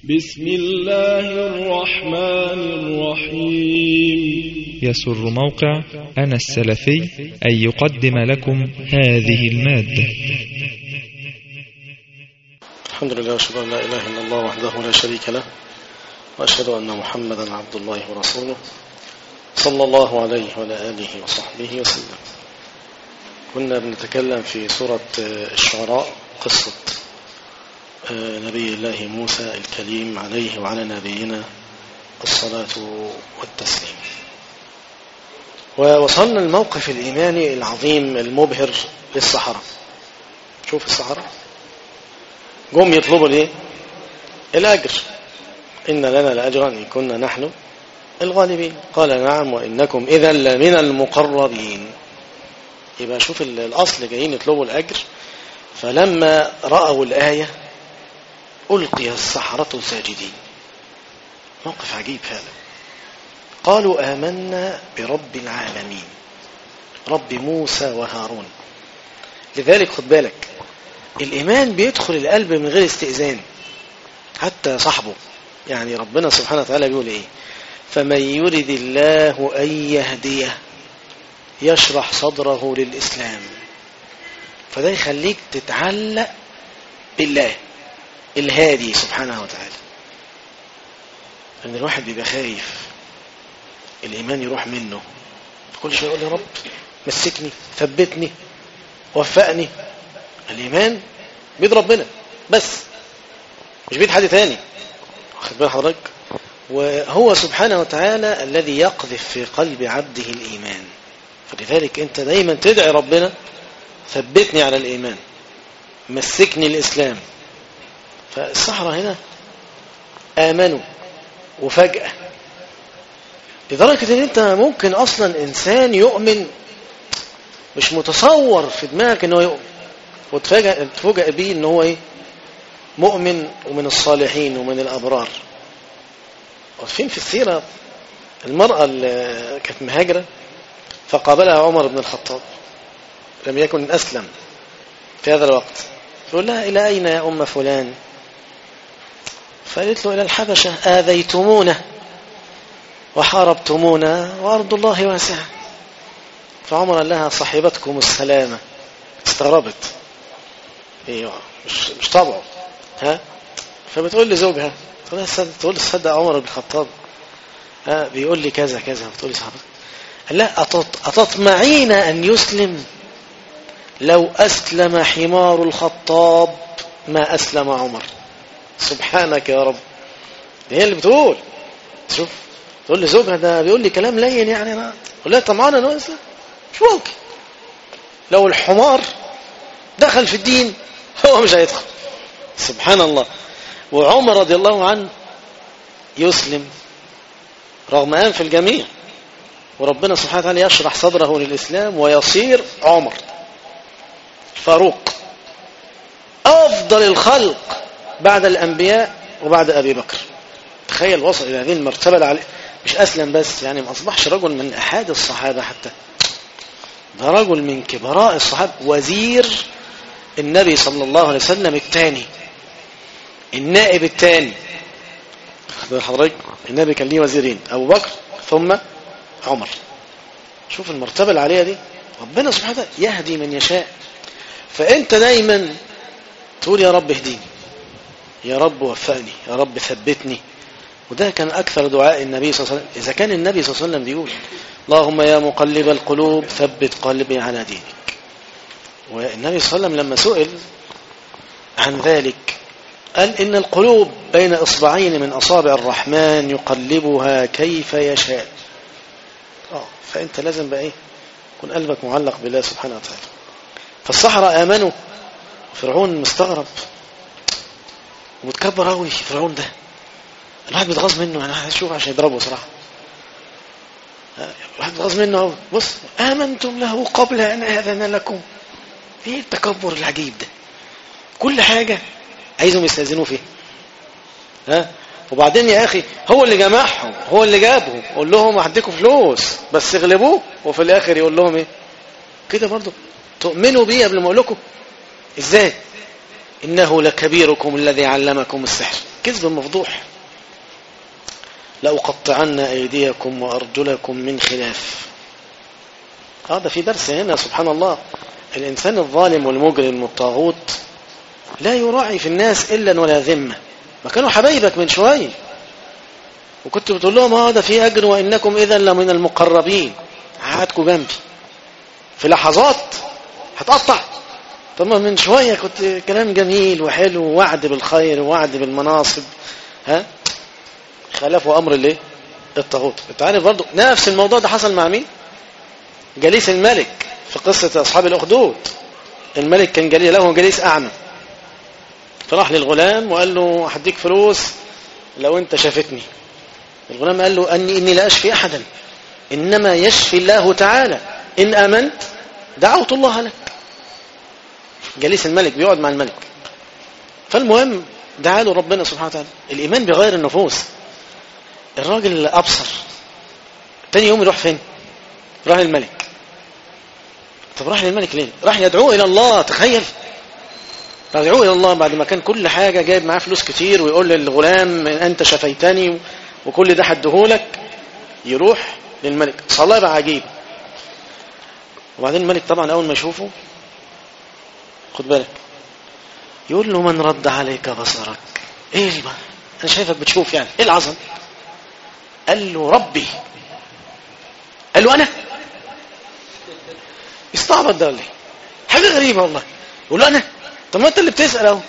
بسم الله الرحمن الرحيم. يسر موقع أنا السلفي أن يقدم لكم هذه المادة. الحمد لله وأشهد أن لا إله إلا الله وحده لا شريك له، وأشهد أن محمدا عبد الله ورسوله صلى الله عليه وعلى آله وصحبه وسلم. كنا بنتكلم في سورة الشعراء قصة نبي الله موسى الكليم عليه وعلى نبينا الصلاة والتسليم، ووصلنا الموقف الإيماني العظيم المبهر للسحرة. شوف السحرة قوم يطلبوا ليه الأجر، إن لنا لأجرا إن كنا نحن الغالبين. قال نعم وإنكم إذا لمن المقربين. يبقى شوف الأصل جايين يطلبوا الأجر، فلما رأوا الآية ألقي السحرة ساجدين. موقف عجيب هذا. قالوا آمنا برب العالمين، رب موسى وهارون. لذلك خد بالك، الإيمان بيدخل القلب من غير استئذان حتى صاحبه. يعني ربنا سبحانه وتعالى بيقول إيه؟ فمن يرد الله أن يهديه يشرح صدره للإسلام. فده يخليك تتعلق بالله الهادي سبحانه وتعالى. ان الواحد بيبقى خايف الإيمان يروح منه، كل شيء يقول يا رب مسكني ثبتني وفقني. الإيمان بيد ربنا بس، مش بيد حد تاني. واخد بال حضرتك؟ وهو سبحانه وتعالى الذي يقذف في قلب عبده الإيمان. فلذلك انت دايما تدعي ربنا ثبتني على الإيمان، مسكني الإسلام. فالسحرة هنا آمنوا وفجأة، لدرجة ان انت ممكن اصلا انسان يؤمن مش متصور في دماغك انه يؤمن، وتفوجئ بيه انه هو ايه؟ مؤمن ومن الصالحين ومن الابرار. وفين في السيرة المرأة اللي كانت مهاجرة فقابلها عمر بن الخطاب، لم يكن أسلم في هذا الوقت، فقال لها إلى أين يا أم فلان؟ فقالت له إلى الحبشة، آذيتمونا وحاربتمونا وأرض الله واسعة. فعمر قال لها صاحبتكم السلامة. استغربت، ايوه مش طبعه. ها؟ فبتقول لزوجها، تقول لي صدق عمر بن الخطاب بيقول لي كذا كذا. بتقول لي صاحبتك، لا أتطمعين أن يسلم؟ لو أسلم حمار الخطاب ما أسلم عمر. سبحانك يا رب. هي اللي بتقول. شوف، تقول لزوجها ده بيقول لي كلام لين، يعني أنا أقول لها طمعان أنه يسلم؟ مش ممكن. لو الحمار دخل في الدين هو مش هيدخل. سبحان الله. وعمر رضي الله عنه يسلم رغم أنف الجميع، وربنا سبحانه وتعالى يشرح صدره للإسلام ويصير عمر فاروق أفضل الخلق بعد الأنبياء وبعد أبي بكر. تخيل وصل إلى هذه المرتبة. مش أسلم بس، يعني ما أصبحش رجل من أحد الصحابة حتى، ده رجل من كبراء الصحابة، وزير النبي صلى الله عليه وسلم الثاني، النائب الثاني. حضرتك النبي كان ليه وزيرين، أبو بكر ثم عمر. شوف المرتبة العالية دي. ربنا سبحانه وتعالى يهدي من يشاء. فأنت دايما تقول يا رب اهديني، يا رب وفقني، يا رب ثبتني. وده كان أكثر دعاء النبي صلى الله عليه وسلم. إذا كان النبي صلى الله عليه وسلم بيقول اللهم يا مقلب القلوب ثبت قلبي على دينك. والنبي صلى الله عليه وسلم لما سئل عن ذلك قال إن القلوب بين إصبعين من أصابع الرحمن يقلبها كيف يشاء. فأنت لازم بقى إيه؟ يكون قلبك معلق بالله سبحانه وتعالى. فالسحرة آمنوا. فرعون مستغرب ومتكبر قوي. فرعون ده الواحد بيتغاظ منه، انا هشوف عشان يضربه صراحه. الواحد بيتغاظ منه اهو. بص، آمنتم له قبل أن آذن لكم. ايه التكبر العجيب ده؟ كل حاجه عايزهم يستأذنوا فيها. وبعدين يا أخي هو اللي جمعهم، هو اللي جابهم، قول لهم هديكم فلوس بس اغلبوه، وفي الآخر يقول لهم ايه كده؟ برضو تؤمنوا بيه قبل ما اقول لكم؟ ازاي؟ إنه لكبيركم الذي علمكم السحر. كذب مفضوح. لأقطعن أيديكم وأرجلكم من خلاف. هذا في درس هنا سبحان الله. الإنسان الظالم والمجرم والطاغوت لا يراعي في الناس إلا ولا ذمة. ما كانوا حبايبك من شوية وكنت بتقول لهم هذا في أجر وإنكم إذا لمن المقربين، قعدكم جنبي في لحظات هتقطع. طب من شوية كنت كلام جميل وحلو ووعد بالخير ووعد بالمناصب، خالفوا أمر الايه؟ الطاغوت. انت عارف برضو نفس الموضوع ده حصل مع مين؟ جليس الملك في قصة أصحاب الأخدود. الملك كان جليس له جليس أعمى، فراح للغلام وقال له هديك فلوس لو انت شافتني. الغلام قال له إني لا أشفي أحدا، إنما يشفي الله تعالى، إن آمنت دعوت الله لك. جليس الملك بيقعد مع الملك. فالمهم دعا له ربنا سبحانه وتعالى. الإيمان بغير النفوس. الراجل أبصر، تاني يوم يروح فين؟ راح للملك. طب راح للملك ليه؟ راح يدعوه إلى الله. تخيل، راح يدعوه إلى الله بعد ما كان كل حاجة جايب معاه فلوس كتير، ويقول للغلام أنت شفيتني وكل ده حدهولك. يروح للملك. صلاة بقى عجيب. وبعدين الملك طبعا أول ما يشوفه، خد بالك، يقول له من رد عليك بصرك؟ ايه بقى؟ انا شايفك بتشوف، يعني ايه العظم؟ قال له ربي. قال له انا؟ استعبط ده ولا ايه؟ حاجه غريبه والله. يقول له انا؟ طب ما انت اللي بتسال اهو.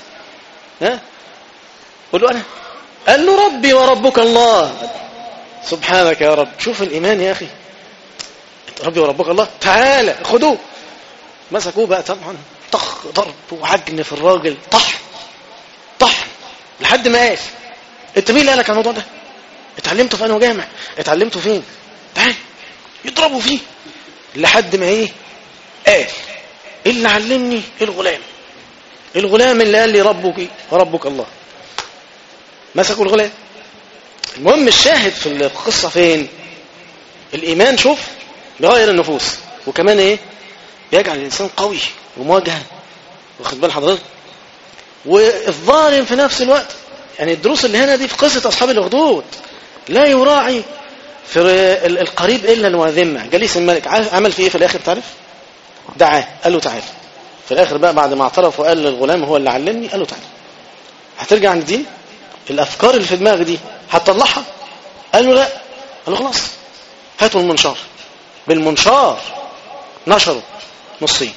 قول له انا. قال له ربي وربك الله. سبحانك يا رب. شوف الايمان يا اخي. ربي وربك الله، تعالى خدوه. مسكوه بقى طبعا، طخ ضرب وعجن في الراجل، طح لحد ما قال انت مين اللي قالك على الموضوع ده؟ اتعلمته في انه جامع؟ اتعلمته فين؟ تعال. يضربوا فيه لحد ما ايه؟ قال اللي علمني الغلام اللي قال لي ربك وربك الله. مسكوا الغلام. المهم الشاهد في القصة فين؟ الإيمان شوف بغير النفوس، وكمان ايه؟ يجعل الإنسان قوي ومواجهة. واخد بال حضرتك؟ والظالم في نفس الوقت. يعني الدروس اللي هنا دي في قصة أصحاب الأخدود، لا يراعي في القريب إلا وذمة. جليس الملك عمل فيه إيه في الآخر تعرف؟ دعاه، قال له تعال. في الآخر بقى بعد ما اعترف وقال للغلام هو اللي علمني، قال له تعال. هترجع عن الدين؟ الأفكار اللي في دماغك دي هتطلعها؟ قال له لا. قال له خلاص هاتوا المنشار. بالمنشار نشروا نصين.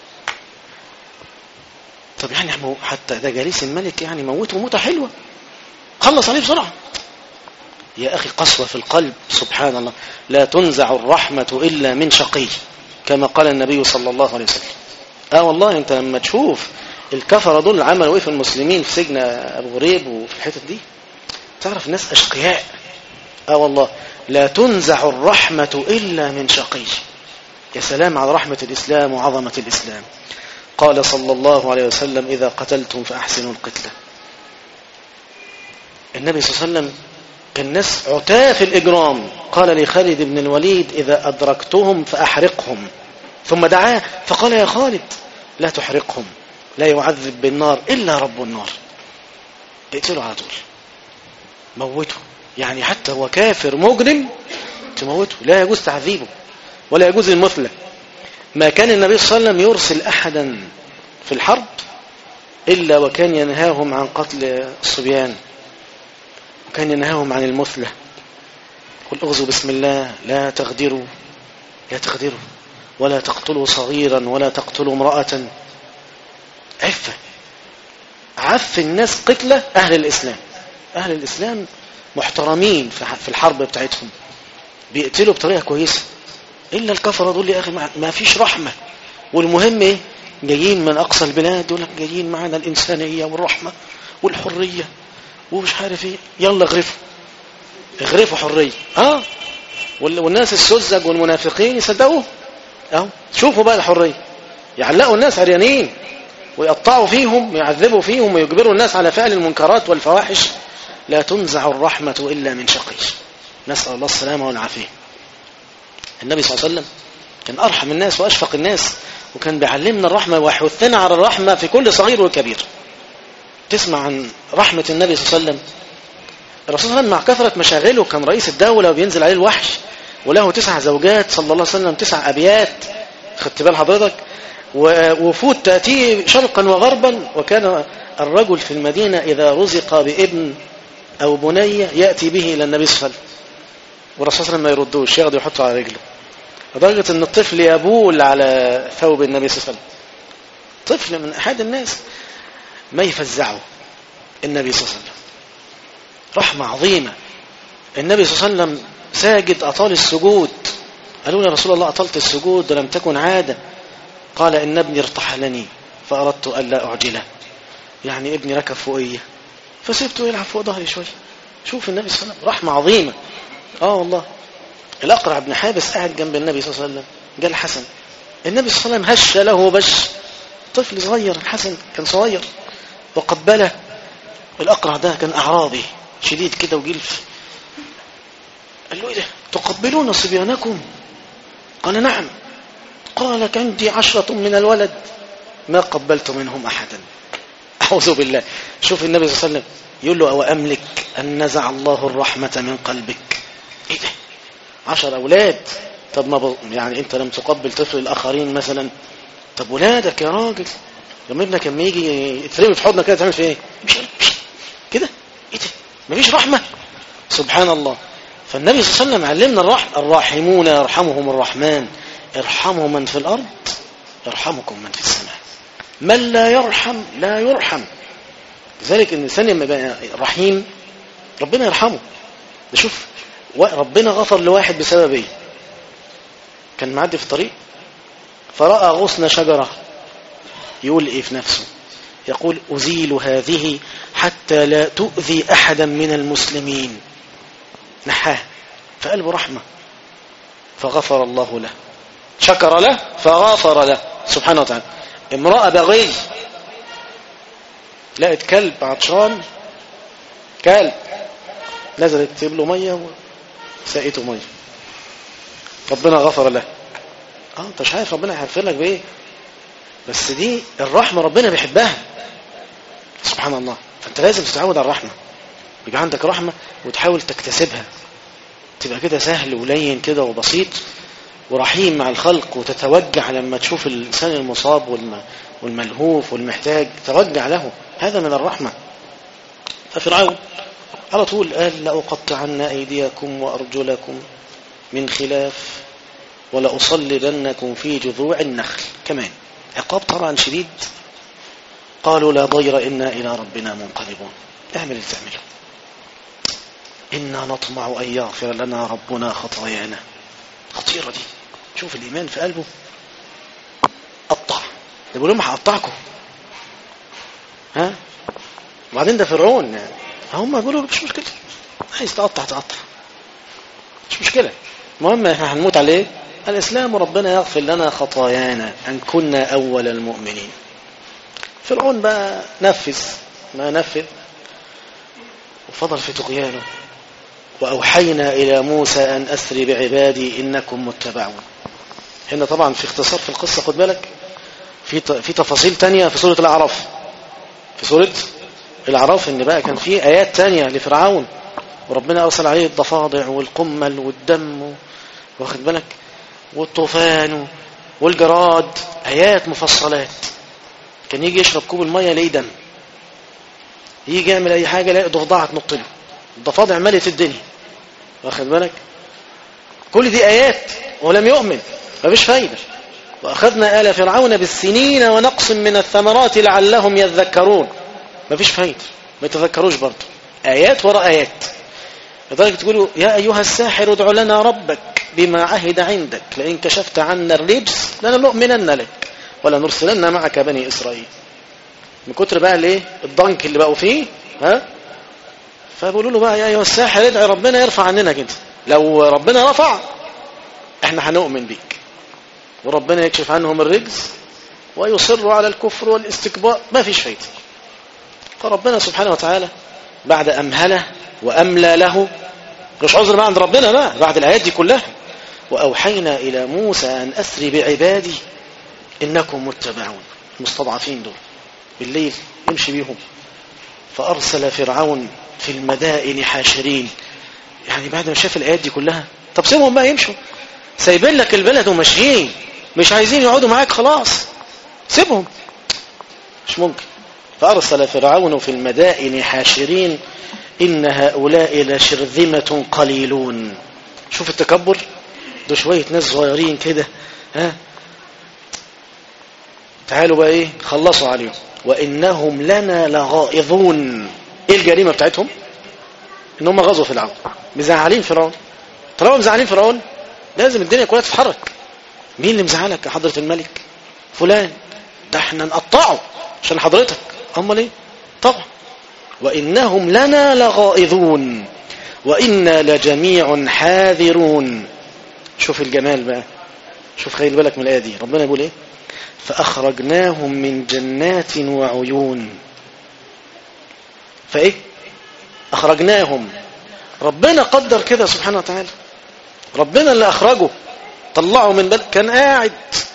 طب يعني حتى ده جليس الملك يعني موته موتة حلوة، خلص عليه بسرعة. يا أخي قسوة في القلب. سبحان الله. لا تنزع الرحمة إلا من شقي، كما قال النبي صلى الله عليه وسلم. والله انت لما تشوف الكفرة دول عملوا ايه في المسلمين في سجن أبو غريب وفي الحتت دي، تعرف الناس أشقياء. والله لا تنزع الرحمة إلا من شقي. يا سلام على رحمة الإسلام وعظمة الإسلام. قال صلى الله عليه وسلم إذا قتلتم فأحسنوا القتلة. النبي صلى الله عليه وسلم كان ناس عتاة في الإجرام. قال لخالد بن الوليد إذا أدركتهم فأحرقهم. ثم دعاه فقال يا خالد لا تحرقهم، لا يعذب بالنار إلا رب النار. اقتلوا على طول، موته. يعني حتى هو كافر مجرم تموته، لا يجوز تعذيبه ولا يجوز المثلة. ما كان النبي صلى الله عليه وسلم يرسل أحدا في الحرب إلا وكان ينهاهم عن قتل الصبيان، وكان ينهاهم عن المثلة. قل اغزوا بسم الله، لا تغدروا ولا تقتلوا صغيرا ولا تقتلوا امرأة. عف الناس قتلة أهل الإسلام. أهل الإسلام محترمين في الحرب بتاعتهم، بيقتلوا بطريقة كويسة. إلا الكفرة دول يا أخي ما فيش رحمة. والمهم إيه؟ جايين من أقصى البلاد دول، جايين معنا الإنسانية والرحمة والحرية ومش عارف إيه. يلا اغرفوا حرية. والناس السذج والمنافقين يصدقوه. شوفوا بقى الحرية، يعلقوا الناس عريانين ويقطعوا فيهم ويعذبوا فيهم ويجبروا الناس على فعل المنكرات والفواحش. لا تنزع الرحمة إلا من شقي. نسأل الله السلامة والعافية. النبي صلى الله عليه وسلم كان أرحم الناس وأشفق الناس، وكان بيعلمنا الرحمة ويحثنا على الرحمة في كل صغير وكبير. تسمع عن رحمة النبي صلى الله عليه وسلم. الرسول صلى الله عليه وسلم مع كثرة مشاغله كان رئيس الدولة وبينزل عليه الوحي، وله 9 زوجات صلى الله عليه وسلم، 9 أبيات، خدت بال حضرتك، ووفود تأتيه شرقا وغربا. وكان الرجل في المدينة إذا رزق بابن أو بنية يأتي به إلى النبي صلى الله عليه وسلم، والرسول صلى الله عليه وسلم ما يردوش، ياخده يحطه على رجله، لدرجة أن الطفل يبول على ثوب النبي صلى الله عليه وسلم. طفل من أحد الناس ما يفزعه النبي صلى الله عليه وسلم. رحمة عظيمة. النبي صلى الله عليه وسلم ساجد أطال السجود، قالوا يا رسول الله أطلت السجود لم تكن عادة، قال إن ابني ارتحلني فأردت ألا أعجله، يعني ابني ركب فوقيه فسبته يلعب فوق ظهري شوية. شوف النبي صلى الله عليه وسلم رحمة عظيمة. والله الأقرع بن حابس قاعد جنب النبي صلى الله عليه وسلم، جاء الحسن، النبي صلى الله عليه وسلم هش له بش، طفل صغير، الحسن كان صغير، وقبله. الأقرع ده كان أعرابي شديد كده وجلف، قال له إيه ده تقبلون صبيانكم؟ قال نعم. قال عندي 10 من الولد ما قبلت منهم أحدا. أعوذ بالله. شوف النبي صلى الله عليه وسلم يقول له أو أملك أن نزع الله الرحمة من قلبك. إيه ده 10 أولاد؟ طب ما يعني أنت لم تقبل طفل الآخرين مثلا؟ طب ولادك يا راجل لما ابنك لما يجي يترمي في حضنك كده تعمل فيه ايه؟ كده. ايه ده مفيش رحمة؟ سبحان الله. فالنبي صلى الله عليه وسلم علمنا الرحمة. الراحمون يرحمهم الرحمن ارحموا من في الأرض يرحمكم من في السماء. من لا يرحم لا يرحم. لذلك الإنسان لما يبقى رحيم ربنا يرحمه. نشوف ربنا غفر لواحد بسبب ايه؟ كان معدي في الطريق فرأى غصن شجرة، يقول ايه في نفسه؟ يقول أزيل هذه حتى لا تؤذي أحدا من المسلمين. نحاه فقلبه رحمة فغفر الله له، شكر له فغفر له سبحانه وتعالى. امرأة بغي لقت كلب عطشان، كلب، نزلت تجيب له مية وسقيته مية، ربنا غفر له. انت مش عارف ربنا هيغفر لك بايه، بس دي الرحمة ربنا بيحبها سبحان الله. فانت لازم تتعود على الرحمة، يبقى عندك رحمة وتحاول تكتسبها، تبقى كده سهل ولين كده وبسيط ورحيم مع الخلق، وتتوجع لما تشوف الإنسان المصاب والملهوف والمحتاج توجع له، هذا من الرحمة. ففرعون على طول قال لأقطعن أيديكم وأرجلكم من خلاف ولأصلبنكم في جذوع النخل. كمان عقاب طبعا شديد. قالوا لا ضير إنا إلى ربنا منقلبون. اعمل اللي تعمله. إنا نطمع أن يغفر لنا ربنا خطايانا. خطيرة دي. شوف الإيمان في قلبه. قطع، يقول لهم هقطعكم. وبعدين ده فرعون يعني. هم يقولوا مش مشكلة، عايز تقطع تقطع مش مشكلة، المهم احنا هنموت عليه الإسلام وربنا يغفر لنا خطايانا أن كنا أول المؤمنين. فرعون بقى نفذ ما نفذ وفضل في طغيانه. وأوحينا إلى موسى أن أسري بعبادي إنكم متبعون. هنا طبعا في اختصار في القصة، خد بالك في تفاصيل تانية في سورة الأعراف. في سورة الأعراف إن بقى كان في آيات تانية لفرعون، وربنا أرسل عليه الضفادع والقمل والدم، واخد بالك، والطوفان والجراد، آيات مفصلات. كان يجي يشرب كوب المية يلاقي دم، يجي يعمل أي حاجة يلاقي ضفدعة تنط له، الضفادع ملت الدنيا، واخد بالك. كل دي آيات ولم يؤمن، مفيش فايدة. وأخذنا آل فرعون بالسنين ونقص من الثمرات لعلهم يذكرون. مفيش فايدة، ما يتذكروش برضه، آيات وراء آيات. لذلك تقولوا يا أيها الساحر ادع لنا ربك بما عهد عندك لئن كشفت عنا الرجس لنؤمنن لك ولا نرسلن معك بني إسرائيل. من كتر بقى الايه الضنك اللي بقوا فيه فبيقولوا له بقى يا أيها الساحر ادعي ربنا يرفع عننا كده، لو ربنا رفع احنا هنؤمن بيك، وربنا يكشف عنهم الرجس ويصروا على الكفر والاستكبار، ما فيش فايدة. فربنا سبحانه وتعالى بعد أمهله وأملى له، مش عذر بقى عند ربنا بقى بعد الآيات دي كلها. وأوحينا إلى موسى أن أسري بعبادي إنكم متبعون. المستضعفين دول بالليل يمشي بيهم فأرسل فرعون في المدائن حاشرين. يعني بعد ما شاف الآيات دي كلها، طب سيبهم بقى يمشوا، سايبين لك البلد وماشيين، مش عايزين يقعدوا معاك، خلاص سيبهم، مش ممكن. فأرسل فرعون في المدائن حاشرين إن هؤلاء لشرذمة قليلون. شوف التكبر ده، شوية ناس صغيرين كده، تعالوا بقى ايه، خلصوا عليهم. وإنهم لنا لغائظون. ايه الجريمة بتاعتهم؟ ان هم غزوا فرعون، مزعلين فرعون. طالما مزعلين فرعون لازم الدنيا كلها تتحرك. مين اللي مزعلك يا حضرة الملك؟ فلان. ده احنا نقطعه عشان حضرتك. امال ايه؟ طبعا. وإنهم لنا لغائظون وإنا لجميع حاذرون. شوف الجمال بقى، شوف خلي بالك من الآية دي. ربنا يقول ايه؟ فأخرجناهم من جنات وعيون. فايه؟ أخرجناهم. ربنا قدر كده سبحانه وتعالى، ربنا اللي أخرجه، طلعه من بلد كان قاعد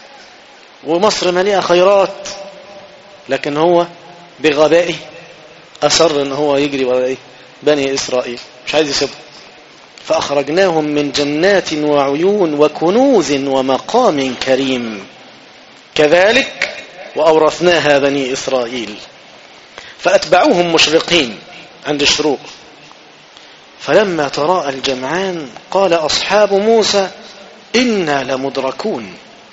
ومصر مليئة خيرات، لكن هو بغبائه أصر ان هو يجري ورا ايه؟ بني إسرائيل، مش عايز يسيبه. فأخرجناهم من جنات وعيون وكنوز ومقام كريم كذلك وأورثناها بني إسرائيل. فأتبعوهم مشرقين عند الشروق. فلما تراءى الجمعان قال أصحاب موسى إنا لمدركون.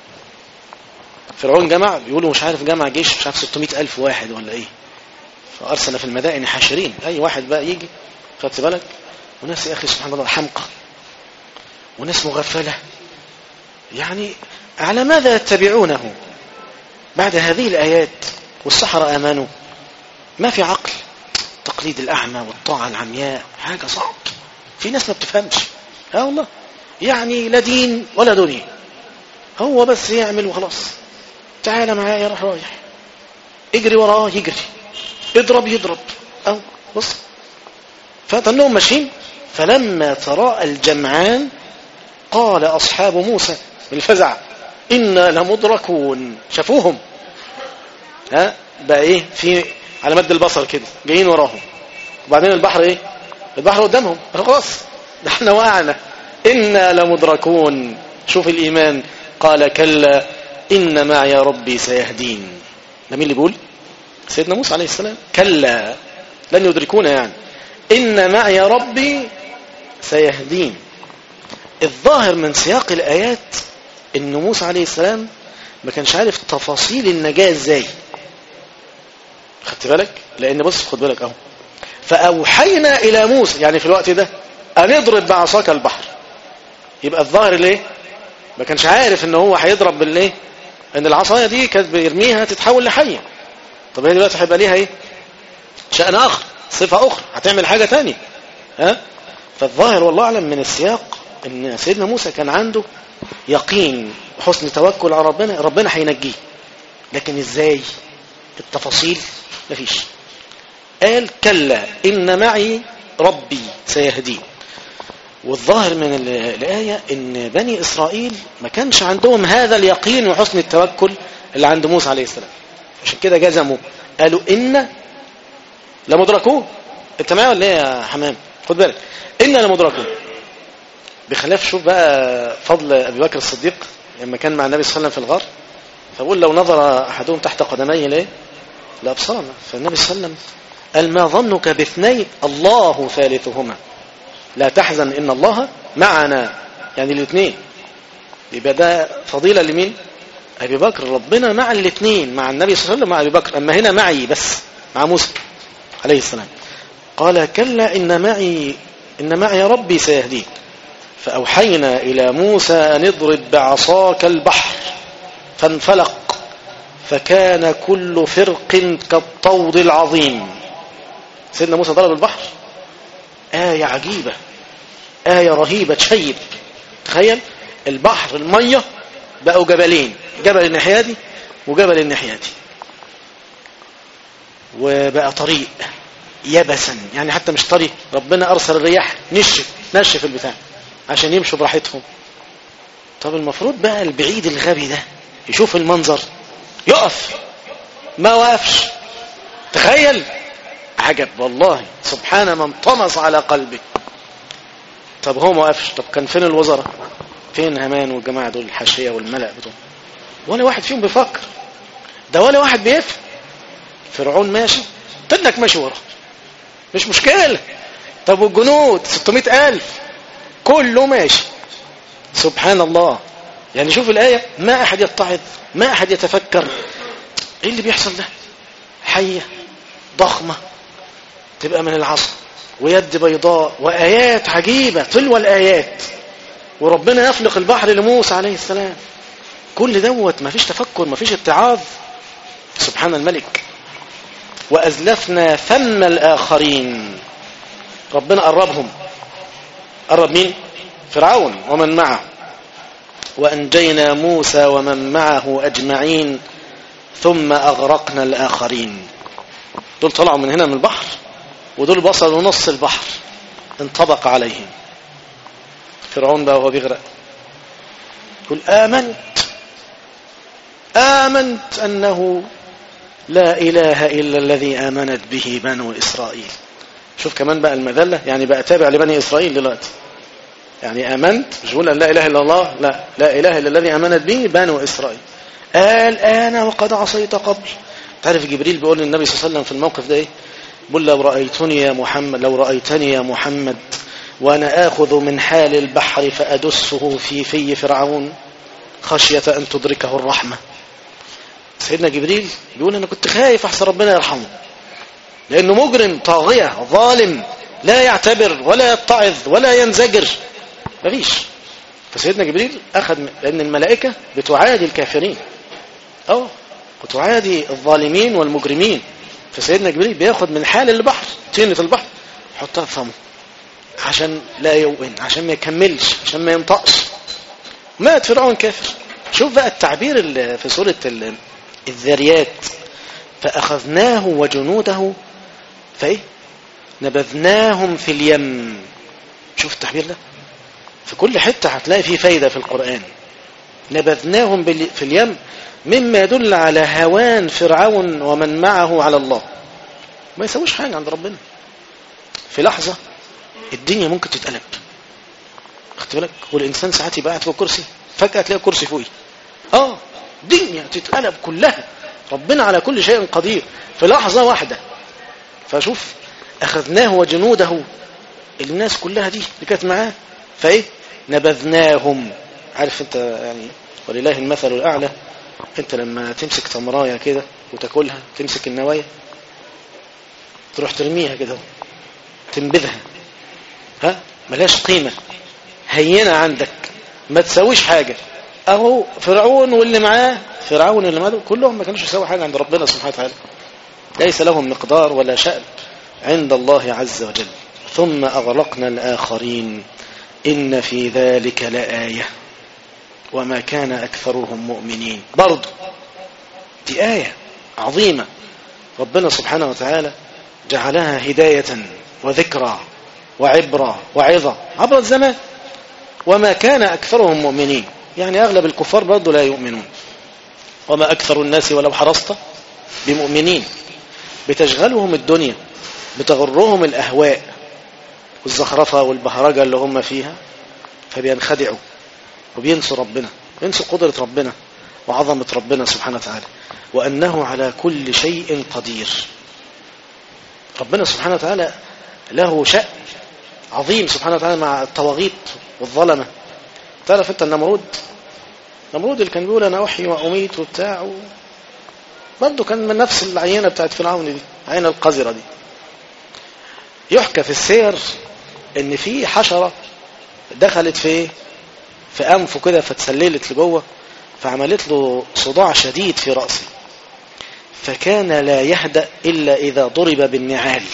فرعون جمع، بيقولوا مش عارف جمع جيش مش عارف 600,000 واحد ولا ايه. فأرسل في المدائن حاشرين، أي واحد بقى يجي، خدت بالك؟ وناس يا أخي سبحان الله حمقى، وناس مغفلة. يعني على ماذا يتبعونه بعد هذه الآيات؟ والسحرة آمنوا. ما في عقل، تقليد الأعمى والطاعة العمياء حاجة صعب. في ناس ما بتفهمش، والله، يعني لا دين ولا دنيا، هو بس يعمل وخلاص. تعال معايا، راح رايح، اجري وراه يجري، اضرب يضرب، أو بص. فتنهم ماشيين. فلما تراءى الجمعان قال أصحاب موسى بالفزع إنا لمدركون. شافوهم بقى ايه، في على مد البصر كده جايين وراهم، وبعدين البحر ايه، البحر قدامهم، خلاص ده احنا وقعنا، إنا لمدركون. شوف الإيمان. قال كلا إن معي ربي سيهدين. ده مين اللي بيقول؟ سيدنا موسى عليه السلام. كلا لن يدركونا، يعني إن معي ربي سيهدين. الظاهر من سياق الآيات إن موسى عليه السلام ما كانش عارف تفاصيل النجاة ازاي. خدت بالك؟ لأن بص خد بالك اهو، فأوحينا إلى موسى، يعني في الوقت ده أن يضرب بعصاك البحر. يبقى الظاهر ليه ما كانش عارف ان هو هيضرب بالايه، ان العصايه دي كانت بيرميها تتحول لحيه. طب هي دلوقتي هيبقى ليها ايه، شأن اخر، صفه اخرى، هتعمل حاجه تانية. فالظاهر والله اعلم من السياق ان سيدنا موسى كان عنده يقين وحسن توكل على ربنا، ربنا هينجيه. لكن ازاي؟ التفاصيل مفيش. قال كلا إن معي ربي سيهدين. والظاهر من الآية إن بني إسرائيل ما كانش عندهم هذا اليقين وحسن التوكل اللي عند موسى عليه السلام، عشان كده جزموا قالوا إن لمدركون. انت معايا ولا ايه يا حمام؟ خد بالك، إن لمدركون. بخلاف شوف بقى فضل أبي بكر الصديق لما كان مع النبي صلى الله عليه وسلم في الغار، فقول لو نظر أحدهم تحت قدميه ليه لأبصرنا. فالنبي صلى الله عليه وسلم قال ما ظنك باثنين الله ثالثهما لا تحزن إن الله معنا، يعني الاثنين. يبقى ده فضيلة لمين؟ أبي بكر. ربنا مع الاثنين، مع النبي صلى الله عليه وسلم مع أبي بكر. أما هنا معي بس مع موسى عليه السلام. قال كلا إن معي ربي سيهدين. فأوحينا إلى موسى أن اضرب بعصاك البحر فانفلق فكان كل فرق كالطود العظيم. سيدنا موسى ضرب البحر، آية عجيبة، آية رهيبة تشيب. تخيل البحر المية بقوا جبلين، جبل الناحية دي وجبل الناحية دي، وبقى طريق يبسا، يعني حتى مش طريق، ربنا أرسل الرياح نشف البتاع عشان يمشوا براحتهم. طب المفروض بقى البعيد الغبي ده يشوف المنظر يقف، ما وقفش. تخيل عجب والله، سبحان من طمس على قلبه. طب هو ما وقفش، طب كان فين الوزراء؟ فين هامان والجماعة دول الحاشية والملأ بتوع؟ ولا واحد فيهم بيفكر، ده ولا واحد بيفهم. فرعون ماشي، تنك ماشي ورا، مش مشكلة. طب والجنود 600,000 كله ماشي. سبحان الله. يعني شوف الآية، ما أحد يتعظ، ما أحد يتفكر إيه اللي بيحصل ده. حية ضخمة تبقى من العصا، ويد بيضاء، وآيات عجيبة تلو الآيات، وربنا يفلق البحر لموسى عليه السلام. كل دوت ما فيش تفكر، ما فيش اتعاظ. سبحان الملك. وأزلفنا ثم الآخرين، ربنا قربهم. قرب مين؟ فرعون ومن معه. وأنجينا موسى ومن معه أجمعين ثم أغرقنا الآخرين. دول طلعوا من هنا من البحر، ودول وصلوا نص البحر انطبق عليهم. فرعون بقى وهو بيغرق يقول آمنت أنه لا إله إلا الذي آمنت به بنو إسرائيل. شوف كمان بقى المذلة، يعني بقى تابع لبني إسرائيل دلوقتي. يعني آمنت، مش بقول لا إله إلا الله، لا إله إلا الذي آمنت به بنو إسرائيل. قال أنا وقد عصيت قبل. تعرف جبريل بيقول للنبي صلى الله عليه وسلم في الموقف ده إيه؟ بيقول لو رأيتني يا محمد وأنا آخذ من حال البحر فأدسه في فرعون خشية أن تدركه الرحمة. سيدنا جبريل بيقول أنا كنت خايف أحسن ربنا يرحمه، لأنه مجرم طاغية ظالم، لا يعتبر ولا يتعظ ولا ينزجر، مفيش. فسيدنا جبريل أخذ، لأن الملائكة بتعادي الكافرين وتعادي الظالمين والمجرمين. فسيدنا جبريل بياخد من حال البحر، طينة البحر، حطها في فمه عشان لا يؤمن، عشان ما يكملش، عشان ما ينطقش. مات فرعون كافر. شوف بقى التعبير في سورة الذاريات، فأخذناه وجنوده نبذناهم في اليم. شوف التعبير ده في كل حتة هتلاقي فيه فايدة في القرآن. نبذناهم في اليم، مما يدل على هوان فرعون ومن معه على الله. ما يسويش حاجة عند ربنا. في لحظة الدنيا ممكن تتقلب، خدت بالك؟ والإنسان ساعات يبقى قاعد في الكرسي، فجأة تلاقي الكرسي فوقي، الدنيا تتقلب كلها. ربنا على كل شيء قدير في لحظة واحدة. فشوف أخذناه وجنوده، الناس كلها دي اللي كانت معاه، نبذناهم. عارف انت يعني، ولله المثل الأعلى، انت لما تمسك تمراية كده وتاكلها، تمسك النوايا تروح ترميها كده، تنبذها، ملاش قيمة، هينة عندك، ما تسويش حاجة. اهو فرعون واللي معاه، كلهم ما كانوش يسوي حاجة عند ربنا سبحانه وتعالى. ليس لهم مقدار ولا شأن عند الله عز وجل. ثم أغرقنا الآخرين إن في ذلك لآية وما كان أكثرهم مؤمنين. برضو دي آية عظيمة، ربنا سبحانه وتعالى جعلها هداية وذكرى وعبرة وعظة عبر الزمان. وما كان أكثرهم مؤمنين، يعني أغلب الكفار برضو لا يؤمنون. وما أكثر الناس ولو حرصت بمؤمنين. بتشغلهم الدنيا، بتغرهم الأهواء والزخرفة والبهرجة اللي هم فيها، فبينخدعوا وبينسوا ربنا، ينسوا قدرة ربنا وعظمة ربنا سبحانه وتعالى، وأنه على كل شيء قدير. ربنا سبحانه وتعالى له شأن عظيم سبحانه وتعالى مع الطواغيت والظلمة. تعرف انت النمرود اللي كان بيقول أنا أحيي وأميت وبتاع، برضه كان من نفس العينة بتاعت فرعون دي، عينة القذرة دي. يحكى في السير ان في حشرة دخلت في أنفه كده، فتسللت لجوه، فعملت له صداع شديد في رأسه، فكان لا يهدأ إلا إذا ضرب بالنعال.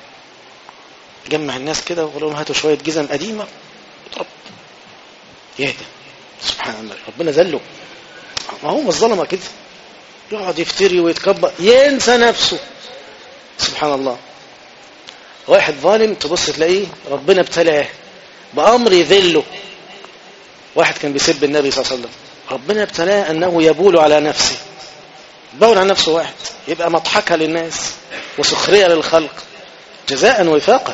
جمع الناس كده وقال لهم هاتوا شوية جزم قديمة وضرب يهدأ. سبحان الله، ربنا ذله. ما هو الظلمة كده، يقعد يفتري ويتكبر، ينسى نفسه. سبحان الله. واحد ظالم تبص تلاقيه ربنا ابتلاه بأمر يذله. واحد كان بيسب النبي صلى الله عليه وسلم، ربنا ابتلاه أنه يبول على نفسه، بول على نفسه، واحد يبقى مضحكة للناس وسخرية للخلق. جزاء وفاقا.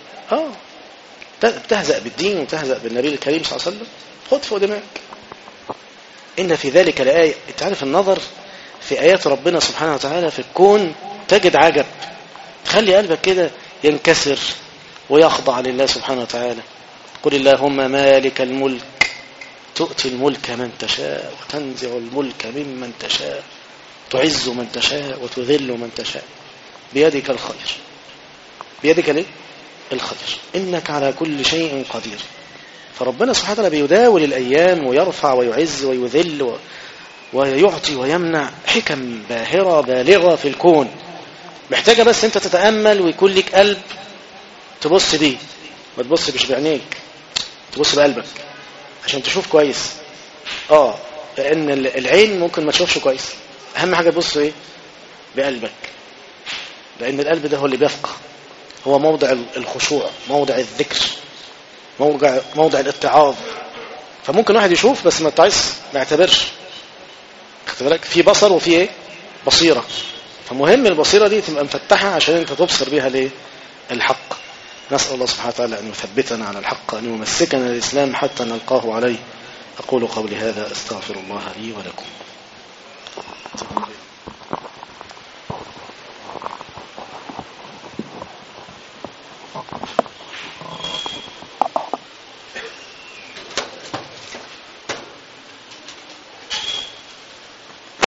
بتهزأ بالدين وتهزأ بالنبي الكريم صلى الله عليه وسلم، خد فوق دماغك. إن في ذلك لآية. انت عارف النظر في آيات ربنا سبحانه وتعالى في الكون تجد عجب، خلي قلبك كده ينكسر ويخضع لله سبحانه وتعالى. قل اللهم مالك الملك تؤتي الملك من تشاء وتنزع الملك ممن تشاء تعز من تشاء وتذل من تشاء بيدك الخير. بيدك ليه؟ الخير، إنك على كل شيء قدير. فربنا سبحانه وتعالى بيداول الأيام ويرفع ويعز ويذل ويعطي ويمنع، حكم باهرة بالغة في الكون، محتاجة بس أنت تتأمل ويكون لك قلب تبص بيه، ما تبص مش بعينيك، تبص بقلبك عشان تشوف كويس. لأن العين ممكن ما تشوفش كويس، أهم حاجة تبص إيه؟ بقلبك، لأن القلب ده هو اللي بيفقه، هو موضع الخشوع، موضع الذكر، موضع الاتعاظ. فممكن واحد يشوف بس ما يتعظ، ما يعتبرش. خد بالك، في بصر وفي ايه؟ بصيرة. فمهم البصيرة دي تبقى مفتحة عشان انت تبصر بيها ليه؟ الحق. نسأل الله سبحانه وتعالى أن يثبتنا على الحق، أن يمسكنا الإسلام حتى نلقاه عليه. أقول قولي هذا، أستغفر الله لي ولكم.